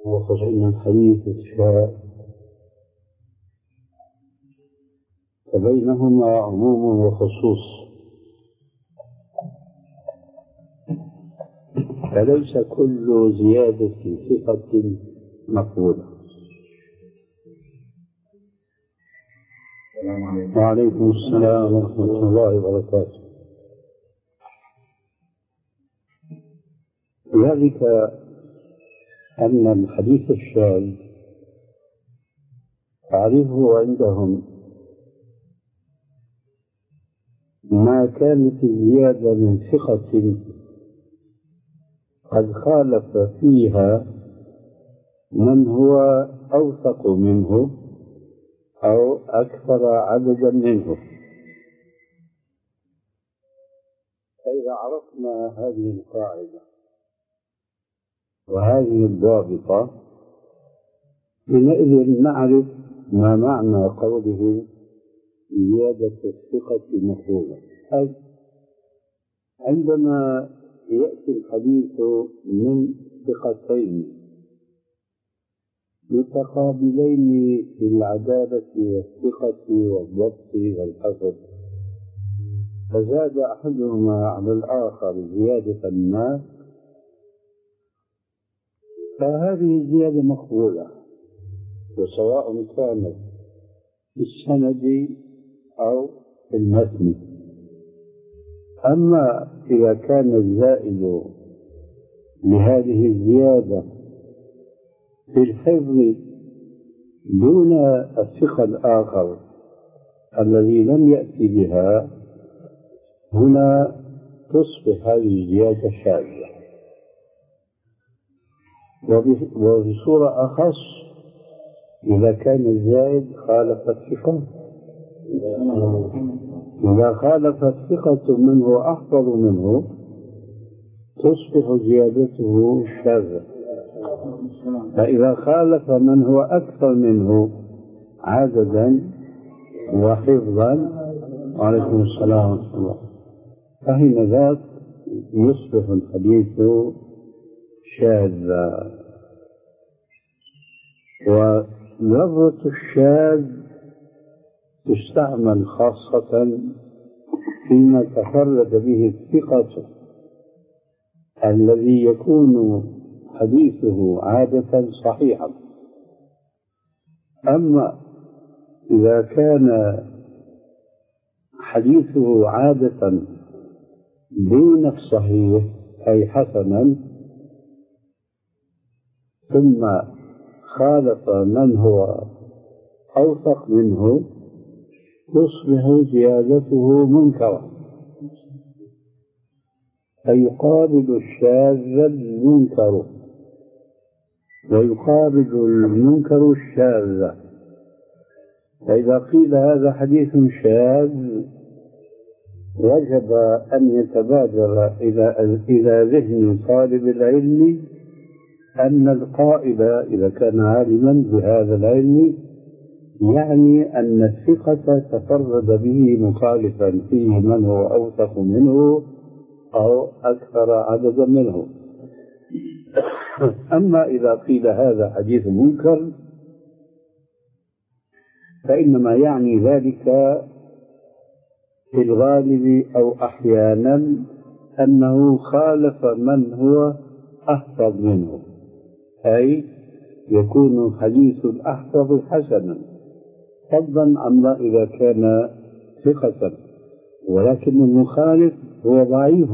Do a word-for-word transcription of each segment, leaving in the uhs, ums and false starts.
وخشينا الحديث الشاء فبينهما عموم وخصوص، فليس كل زيادة ثقة مقبولة. وعليكم السلام ورحمة الله وبركاته. ذلك أن الحديث الشاذ تعرفه عندهم ما كانت الزيادة من ثقة قد خالف فيها من هو أوثق منه أو أكثر عددا منه. فإذا عرفنا هذه القاعدة وهذه الضابطة حينئذ نعرف ما معنى قوله زيادة الثقة مقبولة. أي عندما يأتي الحديث من ثقتين متقابلين في العدالة والثقة والضبط والحفظ، فزاد أحدهما على الآخر زيادة ما، فهذه زيادة مقبولة، وسواء كانت في السند أو في المتن. أما إذا كان الزائد لهذه الزيادة في الحفظ دون الثقة الآخر الذي لم يأتي بها، هنا تصبح هذه الزيادة شاذة. وبصورة أخص إذا كان الزائد خالف الثقة، إذا خالف الثقة منه أحفظ منه تصبح زيادته شاذة. فإذا خالف من هو أكثر منه عددا وحفظا، وعليكم السلام ورحمة الله، فحين ذاك يصبح الحديث شاذا. ولفظة الشاذ تستعمل خاصة فيما تفرد به الثقة الذي يكون حديثه عادة صحيحا. أما إذا كان حديثه عادة دون الصحيح أي حسنا، ثم خالف من هو أوثق منه، تصبح زيادته منكرة، فيقابل الشاذ المنكر ويقابل المنكر الشاذ. فإذا قيل هذا حديث شاذ وجب أن يتبادر إلى إلى ذهن طالب العلم أن القائل إذا كان عالما بهذا العلم يعني أن الثقة تفرد به مخالفا فيه من هو أوثق منه أو أكثر عددا منه. أما إذا قيل هذا حديث منكر فإنما يعني ذلك في الغالب أو أحيانا أنه خالف من هو أحفظ منه، أي يكون حديث الأحفظ حسنا فضلا عما إذا كان ثقة، ولكن المخالف هو ضعيف،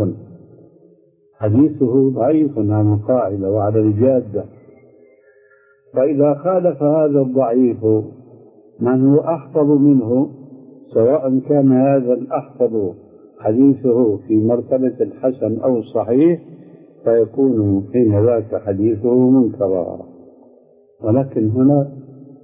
حديثه ضعيف عن القاعدة وعلى الجادة. فإذا خالف هذا الضعيف من هو أحفظ منه، سواء كان هذا الأحفظ حديثه في مرتبة الحسن أو الصحيح، فيكون حين ذاك حديثه منكرا. ولكن هنا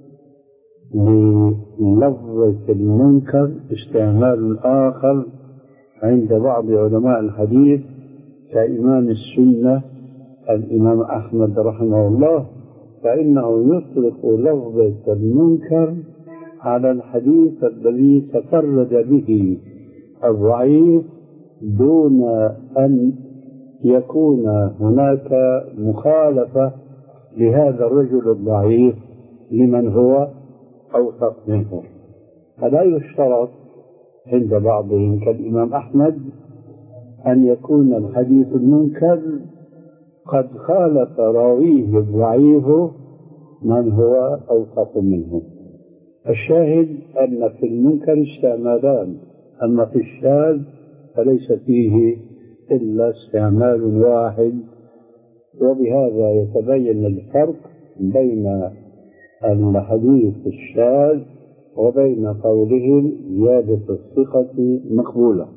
للفظة المنكر استعمال آخر عند بعض علماء الحديث كإمام السنة الإمام أحمد رحمه الله، فإنه يطلق لفظة المنكر على الحديث الذي تفرد به الضعيف دون أن يكون هناك مخالفة لهذا الرجل الضعيف لمن هو أوثق منه. فلا يشترط عند بعضهم كالإمام أحمد أن يكون الحديث المنكر قد خالف راويه الضعيف من هو أوثق منه. الشاهد أن في المنكر استعمالان، أما في الشاذ فليس فيه إلا استعمال واحد. وبهذا يتبين الفرق بين الحديث الشاذ وبين قولهم زيادة الثقة مقبولة.